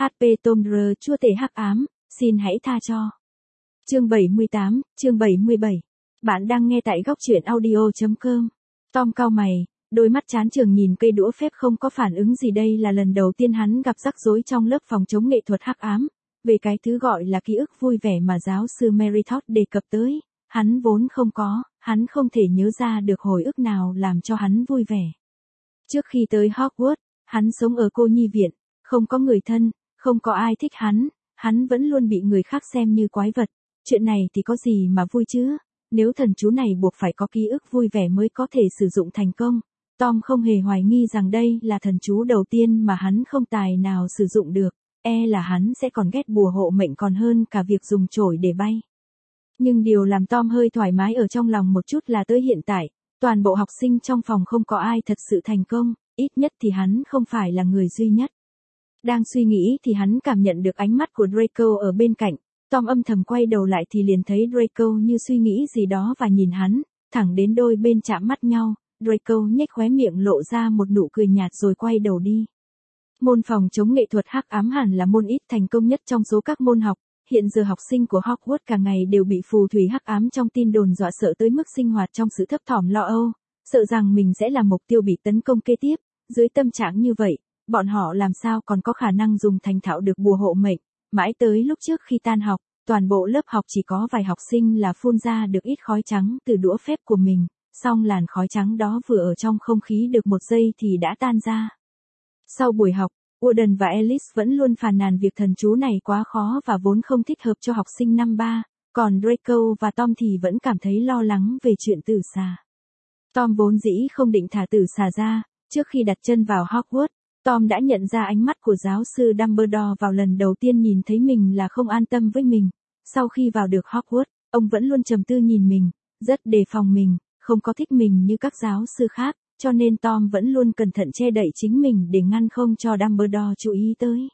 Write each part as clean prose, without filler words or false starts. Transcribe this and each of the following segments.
HP Tomb Raider chúa tể hắc ám, xin hãy tha cho. Chương 78, chương 77. Bạn đang nghe tại góc truyện audio.com. Tom cau mày, đôi mắt chán chường nhìn cây đũa phép không có phản ứng gì. Đây là lần đầu tiên hắn gặp rắc rối trong lớp phòng chống nghệ thuật hắc ám. Về cái thứ gọi là ký ức vui vẻ mà giáo sư Meritot đề cập tới, hắn vốn không có, hắn không thể nhớ ra được hồi ức nào làm cho hắn vui vẻ. Trước khi tới Hogwarts, hắn sống ở cô nhi viện, không có người thân, không có ai thích hắn vẫn luôn bị người khác xem như quái vật. Chuyện này thì có gì mà vui chứ? Nếu thần chú này buộc phải có ký ức vui vẻ mới có thể sử dụng thành công, Tom không hề hoài nghi rằng đây là thần chú đầu tiên mà hắn không tài nào sử dụng được, là hắn sẽ còn ghét bùa hộ mệnh còn hơn cả việc dùng chổi để bay. Nhưng điều làm Tom hơi thoải mái ở trong lòng một chút là tới hiện tại, toàn bộ học sinh trong phòng không có ai thật sự thành công, ít nhất thì hắn không phải là người duy nhất. Đang suy nghĩ thì hắn cảm nhận được ánh mắt của Draco ở bên cạnh. Tom âm thầm quay đầu lại thì liền thấy Draco như suy nghĩ gì đó và nhìn hắn, thẳng đến đôi bên chạm mắt nhau, Draco nhếch khóe miệng lộ ra một nụ cười nhạt rồi quay đầu đi. Môn phòng chống nghệ thuật hắc ám hẳn là môn ít thành công nhất trong số các môn học, hiện giờ học sinh của Hogwarts cả ngày đều bị phù thủy hắc ám trong tin đồn dọa sợ tới mức sinh hoạt trong sự thấp thỏm lo âu, sợ rằng mình sẽ là mục tiêu bị tấn công kế tiếp. Dưới tâm trạng như vậy, bọn họ làm sao còn có khả năng dùng thành thạo được bùa hộ mệnh. Mãi tới lúc trước khi tan học, toàn bộ lớp học chỉ có vài học sinh là phun ra được ít khói trắng từ đũa phép của mình, song làn khói trắng đó vừa ở trong không khí được một giây thì đã tan ra. Sau buổi học, Warden và Alice vẫn luôn phàn nàn việc thần chú này quá khó và vốn không thích hợp cho học sinh năm 3, còn Draco và Tom thì vẫn cảm thấy lo lắng về chuyện tử xà. Tom vốn dĩ không định thả tử xà ra, trước khi đặt chân vào Hogwarts, Tom đã nhận ra ánh mắt của giáo sư Dumbledore vào lần đầu tiên nhìn thấy mình là không an tâm với mình. Sau khi vào được Hogwarts, ông vẫn luôn trầm tư nhìn mình, rất đề phòng mình, không có thích mình như các giáo sư khác, cho nên Tom vẫn luôn cẩn thận che đậy chính mình để ngăn không cho Dumbledore chú ý tới.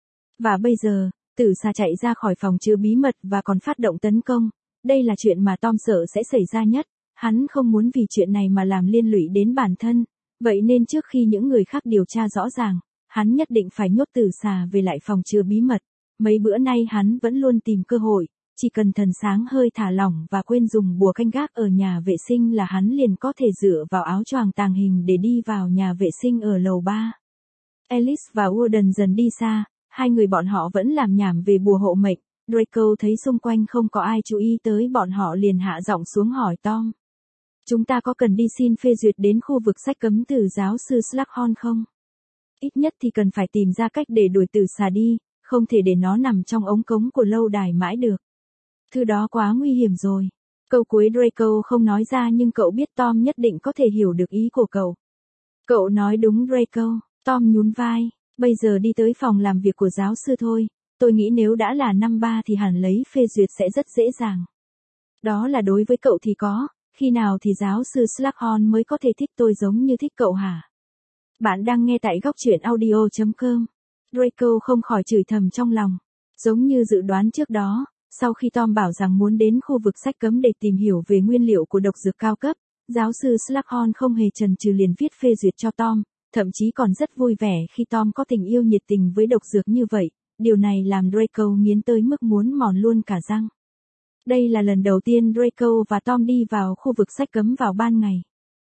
Và bây giờ, tử xà chạy ra khỏi phòng chứa bí mật và còn phát động tấn công. Đây là chuyện mà Tom sợ sẽ xảy ra nhất, hắn không muốn vì chuyện này mà làm liên lụy đến bản thân. Vậy nên trước khi những người khác điều tra rõ ràng, hắn nhất định phải nhốt tử xà về lại phòng chứa bí mật. Mấy bữa nay hắn vẫn luôn tìm cơ hội, chỉ cần thần sáng hơi thả lỏng và quên dùng bùa canh gác ở nhà vệ sinh là hắn liền có thể dựa vào áo choàng tàng hình để đi vào nhà vệ sinh ở lầu 3. Alice và Warden dần đi xa, hai người bọn họ vẫn làm nhảm về bùa hộ mệnh. Draco thấy xung quanh không có ai chú ý tới bọn họ liền hạ giọng xuống hỏi Tom. Chúng ta có cần đi xin phê duyệt đến khu vực sách cấm từ giáo sư Slughorn không? Ít nhất thì cần phải tìm ra cách để đuổi tử xà đi, không thể để nó nằm trong ống cống của lâu đài mãi được. Thứ đó quá nguy hiểm rồi. Câu cuối Draco không nói ra nhưng cậu biết Tom nhất định có thể hiểu được ý của cậu. Cậu nói đúng Draco, Tom nhún vai, bây giờ đi tới phòng làm việc của giáo sư thôi, tôi nghĩ nếu đã là năm 3 thì hẳn lấy phê duyệt sẽ rất dễ dàng. Đó là đối với cậu thì có. Khi nào thì giáo sư Slughorn mới có thể thích tôi giống như thích cậu hả? Bạn đang nghe tại góc truyện audio.com. Draco không khỏi chửi thầm trong lòng. Giống như dự đoán trước đó, sau khi Tom bảo rằng muốn đến khu vực sách cấm để tìm hiểu về nguyên liệu của độc dược cao cấp, giáo sư Slughorn không hề chần chừ liền viết phê duyệt cho Tom, thậm chí còn rất vui vẻ khi Tom có tình yêu nhiệt tình với độc dược như vậy. Điều này làm Draco nghiến tới mức muốn mòn luôn cả răng. Đây là lần đầu tiên Draco và Tom đi vào khu vực sách cấm vào ban ngày.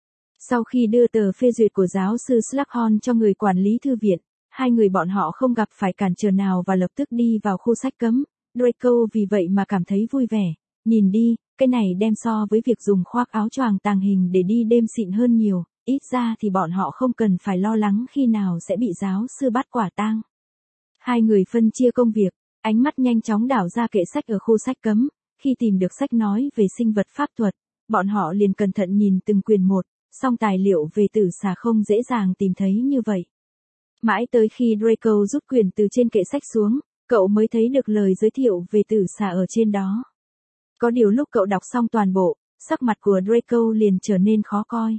Sau khi đưa tờ phê duyệt của giáo sư Slughorn cho người quản lý thư viện, hai người bọn họ không gặp phải cản trở nào và lập tức đi vào khu sách cấm. Draco vì vậy mà cảm thấy vui vẻ. Nhìn đi, cái này đem so với việc dùng khoác áo choàng tàng hình để đi đêm xịn hơn nhiều, ít ra thì bọn họ không cần phải lo lắng khi nào sẽ bị giáo sư bắt quả tang. Hai người phân chia công việc, ánh mắt nhanh chóng đảo ra kệ sách ở khu sách cấm. Khi tìm được sách nói về sinh vật pháp thuật, bọn họ liền cẩn thận nhìn từng quyển một, song tài liệu về tử xà không dễ dàng tìm thấy như vậy. Mãi tới khi Draco rút quyển từ trên kệ sách xuống, cậu mới thấy được lời giới thiệu về tử xà ở trên đó. Có điều lúc cậu đọc xong toàn bộ, sắc mặt của Draco liền trở nên khó coi.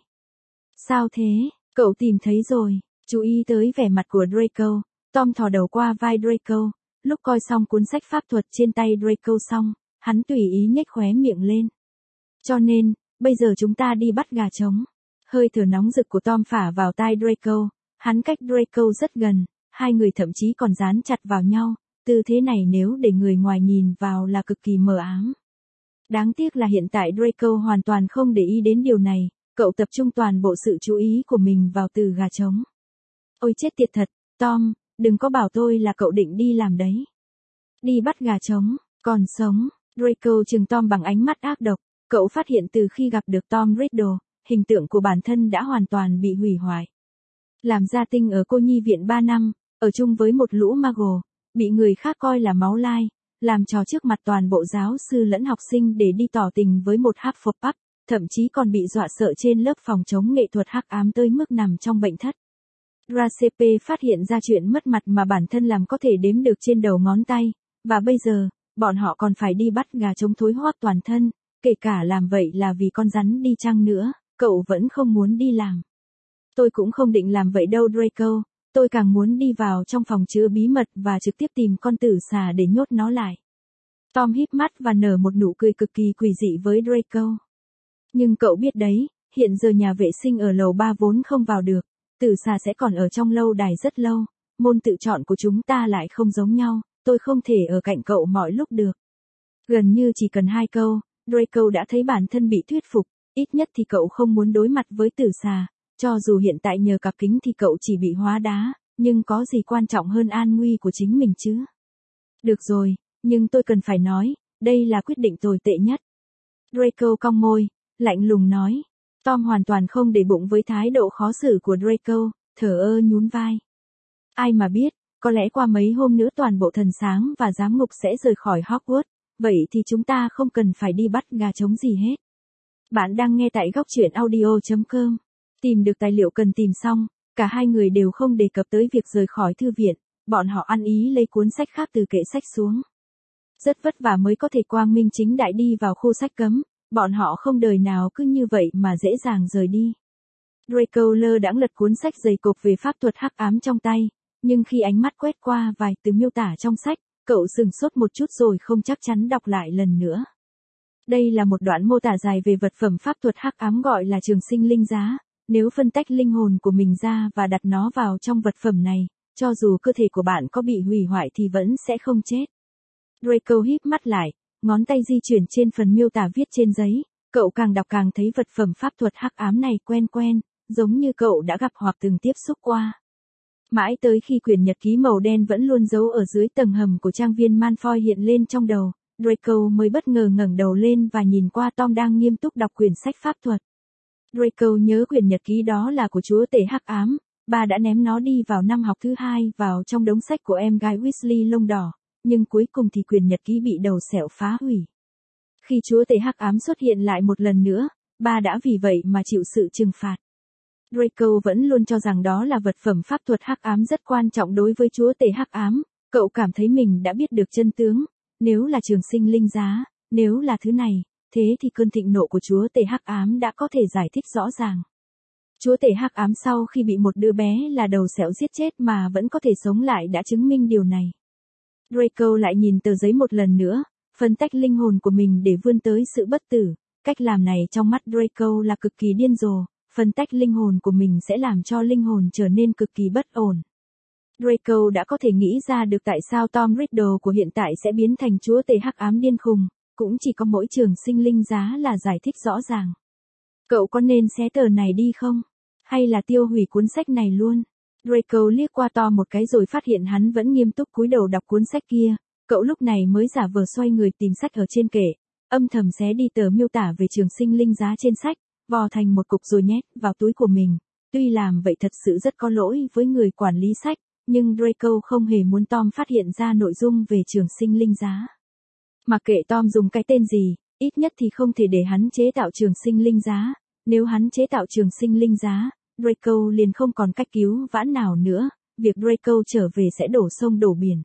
Sao thế? Cậu tìm thấy rồi. Chú ý tới vẻ mặt của Draco, Tom thò đầu qua vai Draco, lúc coi xong cuốn sách pháp thuật trên tay Draco xong. Hắn tùy ý nhếch khóe miệng lên. Cho nên, bây giờ chúng ta đi bắt gà trống. Hơi thở nóng rực của Tom phả vào tai Draco, hắn cách Draco rất gần, Hai người thậm chí còn dán chặt vào nhau, tư thế này nếu để người ngoài nhìn vào là cực kỳ mờ ám. Đáng tiếc là hiện tại Draco hoàn toàn không để ý đến điều này, cậu tập trung toàn bộ sự chú ý của mình vào từ gà trống. Ôi chết tiệt thật, Tom, đừng có bảo tôi là cậu định đi làm đấy. Đi bắt gà trống, còn sống. Draco trừng Tom bằng ánh mắt ác độc, cậu phát hiện từ khi gặp được Tom Riddle, hình tượng của bản thân đã hoàn toàn bị hủy hoại. Làm gia tinh ở cô nhi viện 3 năm, ở chung với một lũ Muggle, bị người khác coi là máu lai, làm trò trước mặt toàn bộ giáo sư lẫn học sinh để đi tỏ tình với một Hufflepuff, thậm chí còn bị dọa sợ trên lớp phòng chống nghệ thuật hắc ám tới mức nằm trong bệnh thất. Dracepe phát hiện ra chuyện mất mặt mà bản thân làm có thể đếm được trên đầu ngón tay, và bây giờ, bọn họ còn phải đi bắt gà trống thối hoác toàn thân, kể cả làm vậy là vì con rắn đi chăng nữa, cậu vẫn không muốn đi làm. Tôi cũng không định làm vậy đâu Draco, tôi càng muốn đi vào trong phòng chứa bí mật và trực tiếp tìm con tử xà để nhốt nó lại. Tom híp mắt và nở một nụ cười cực kỳ quỷ dị với Draco. Nhưng cậu biết đấy, hiện giờ nhà vệ sinh ở lầu 3 vốn không vào được, tử xà sẽ còn ở trong lâu đài rất lâu, môn tự chọn của chúng ta lại không giống nhau, tôi không thể ở cạnh cậu mọi lúc được. Gần như chỉ cần 2 câu, Draco đã thấy bản thân bị thuyết phục, ít nhất thì cậu không muốn đối mặt với tử xà, cho dù hiện tại nhờ cặp kính thì cậu chỉ bị hóa đá, nhưng có gì quan trọng hơn an nguy của chính mình chứ? Được rồi, nhưng tôi cần phải nói, đây là quyết định tồi tệ nhất. Draco cong môi, lạnh lùng nói. Tom hoàn toàn không để bụng với thái độ khó xử của Draco, thờ ơ nhún vai. Ai mà biết, có lẽ qua mấy hôm nữa toàn bộ thần sáng và giám ngục sẽ rời khỏi Hogwarts, vậy thì chúng ta không cần phải đi bắt gà trống gì hết. Bạn đang nghe tại góc truyện audio.com. Tìm được tài liệu cần tìm xong, cả hai người đều không đề cập tới việc rời khỏi thư viện, bọn họ ăn ý lấy cuốn sách khác từ kệ sách xuống. Rất vất vả mới có thể quang minh chính đại đi vào khu sách cấm, bọn họ không đời nào cứ như vậy mà dễ dàng rời đi. Draco lơ đãng lật cuốn sách dày cộp về pháp thuật hắc ám trong tay, nhưng khi ánh mắt quét qua vài từ miêu tả trong sách, cậu sửng sốt một chút rồi không chắc chắn đọc lại lần nữa. Đây là một đoạn mô tả dài về vật phẩm pháp thuật hắc ám gọi là trường sinh linh giá. Nếu phân tách linh hồn của mình ra và đặt nó vào trong vật phẩm này, cho dù cơ thể của bạn có bị hủy hoại thì vẫn sẽ không chết. Draco híp mắt lại, ngón tay di chuyển trên phần miêu tả viết trên giấy, cậu càng đọc càng thấy vật phẩm pháp thuật hắc ám này quen quen, giống như cậu đã gặp hoặc từng tiếp xúc qua. Mãi tới khi quyển nhật ký màu đen vẫn luôn giấu ở dưới tầng hầm của trang viên Malfoy hiện lên trong đầu, Draco mới bất ngờ ngẩng đầu lên và nhìn qua Tom đang nghiêm túc đọc quyển sách pháp thuật. Draco nhớ quyển nhật ký đó là của chúa tể hắc ám, bà đã ném nó đi vào năm học thứ 2 vào trong đống sách của em gái Weasley lông đỏ, nhưng cuối cùng thì quyển nhật ký bị đầu sẹo phá hủy. Khi chúa tể hắc ám xuất hiện lại một lần nữa, bà đã vì vậy mà chịu sự trừng phạt. Draco vẫn luôn cho rằng đó là vật phẩm pháp thuật hắc ám rất quan trọng đối với chúa tể hắc ám, cậu cảm thấy mình đã biết được chân tướng, nếu là trường sinh linh giá, nếu là thứ này, thế thì cơn thịnh nộ của chúa tể hắc ám đã có thể giải thích rõ ràng. Chúa tể hắc ám sau khi bị một đứa bé là đầu sẹo giết chết mà vẫn có thể sống lại đã chứng minh điều này. Draco lại nhìn tờ giấy một lần nữa, phân tách linh hồn của mình để vươn tới sự bất tử, cách làm này trong mắt Draco là cực kỳ điên rồ, phân tách linh hồn của mình sẽ làm cho linh hồn trở nên cực kỳ bất ổn. Draco đã có thể nghĩ ra được tại sao Tom Riddle của hiện tại sẽ biến thành chúa tể hắc ám điên khùng, cũng chỉ có mỗi trường sinh linh giá là giải thích rõ ràng. Cậu có nên xé tờ này đi không? Hay là tiêu hủy cuốn sách này luôn? Draco liếc qua Tom một cái rồi phát hiện hắn vẫn nghiêm túc cúi đầu đọc cuốn sách kia, cậu lúc này mới giả vờ xoay người tìm sách ở trên kệ, âm thầm xé đi tờ miêu tả về trường sinh linh giá trên sách, vò thành một cục rồi nhét vào túi của mình. Tuy làm vậy thật sự rất có lỗi với người quản lý sách, nhưng Draco không hề muốn Tom phát hiện ra nội dung về trường sinh linh giá. Mặc kệ Tom dùng cái tên gì, ít nhất thì không thể để hắn chế tạo trường sinh linh giá, nếu hắn chế tạo trường sinh linh giá, Draco liền không còn cách cứu vãn nào nữa, việc Draco trở về sẽ đổ sông đổ biển.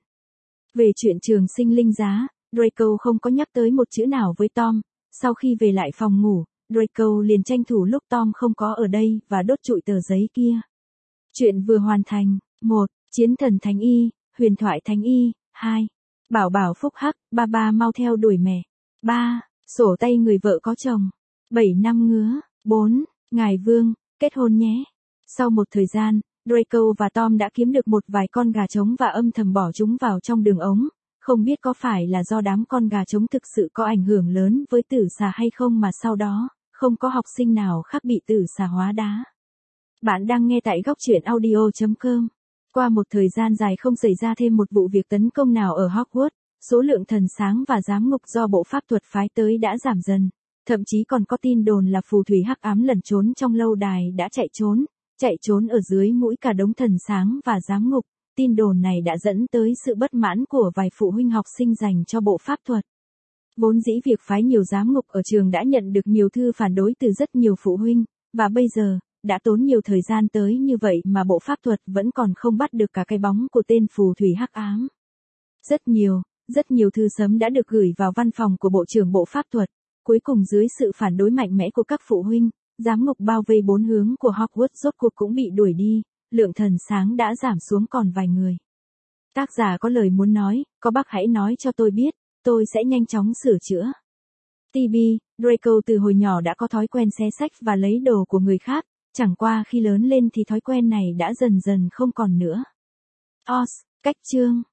Về chuyện trường sinh linh giá, Draco không có nhắc tới một chữ nào với Tom, sau khi về lại phòng ngủ, Draco liền tranh thủ lúc Tom không có ở đây và đốt trụi tờ giấy kia. Chuyện vừa hoàn thành. 1. Chiến thần thánh y, huyền thoại thánh y. 2. Bảo bảo phúc hắc, ba mau theo đuổi mẹ. 3. Sổ tay người vợ có chồng. 7 năm ngứa. 4. Ngài Vương, kết hôn nhé. Sau một thời gian, Draco và Tom đã kiếm được một vài con gà trống và âm thầm bỏ chúng vào trong đường ống. Không biết có phải là do đám con gà trống thực sự có ảnh hưởng lớn với tử xà hay không mà sau đó, không có học sinh nào khác bị tử xà hóa đá. Bạn đang nghe tại góc truyện audio.com. Qua một thời gian dài không xảy ra thêm một vụ việc tấn công nào ở Hogwarts, số lượng thần sáng và giám ngục do bộ pháp thuật phái tới đã giảm dần. Thậm chí còn có tin đồn là phù thủy hắc ám lẩn trốn trong lâu đài đã chạy trốn ở dưới mũi cả đống thần sáng và giám ngục. Tin đồn này đã dẫn tới sự bất mãn của vài phụ huynh học sinh dành cho bộ pháp thuật. Vốn dĩ việc phái nhiều giám ngục ở trường đã nhận được nhiều thư phản đối từ rất nhiều phụ huynh, và bây giờ, đã tốn nhiều thời gian tới như vậy mà bộ pháp thuật vẫn còn không bắt được cả cái bóng của tên phù thủy hắc ám. Rất nhiều thư sớm đã được gửi vào văn phòng của bộ trưởng bộ pháp thuật. Cuối cùng dưới sự phản đối mạnh mẽ của các phụ huynh, giám ngục bao vây bốn hướng của Hogwarts rốt cuộc cũng bị đuổi đi, lượng thần sáng đã giảm xuống còn vài người. Tác giả có lời muốn nói, có bác hãy nói cho tôi biết, tôi sẽ nhanh chóng sửa chữa. TB, Draco từ hồi nhỏ đã có thói quen xé xách và lấy đồ của người khác, chẳng qua khi lớn lên thì thói quen này đã dần dần không còn nữa. Oz, cách chương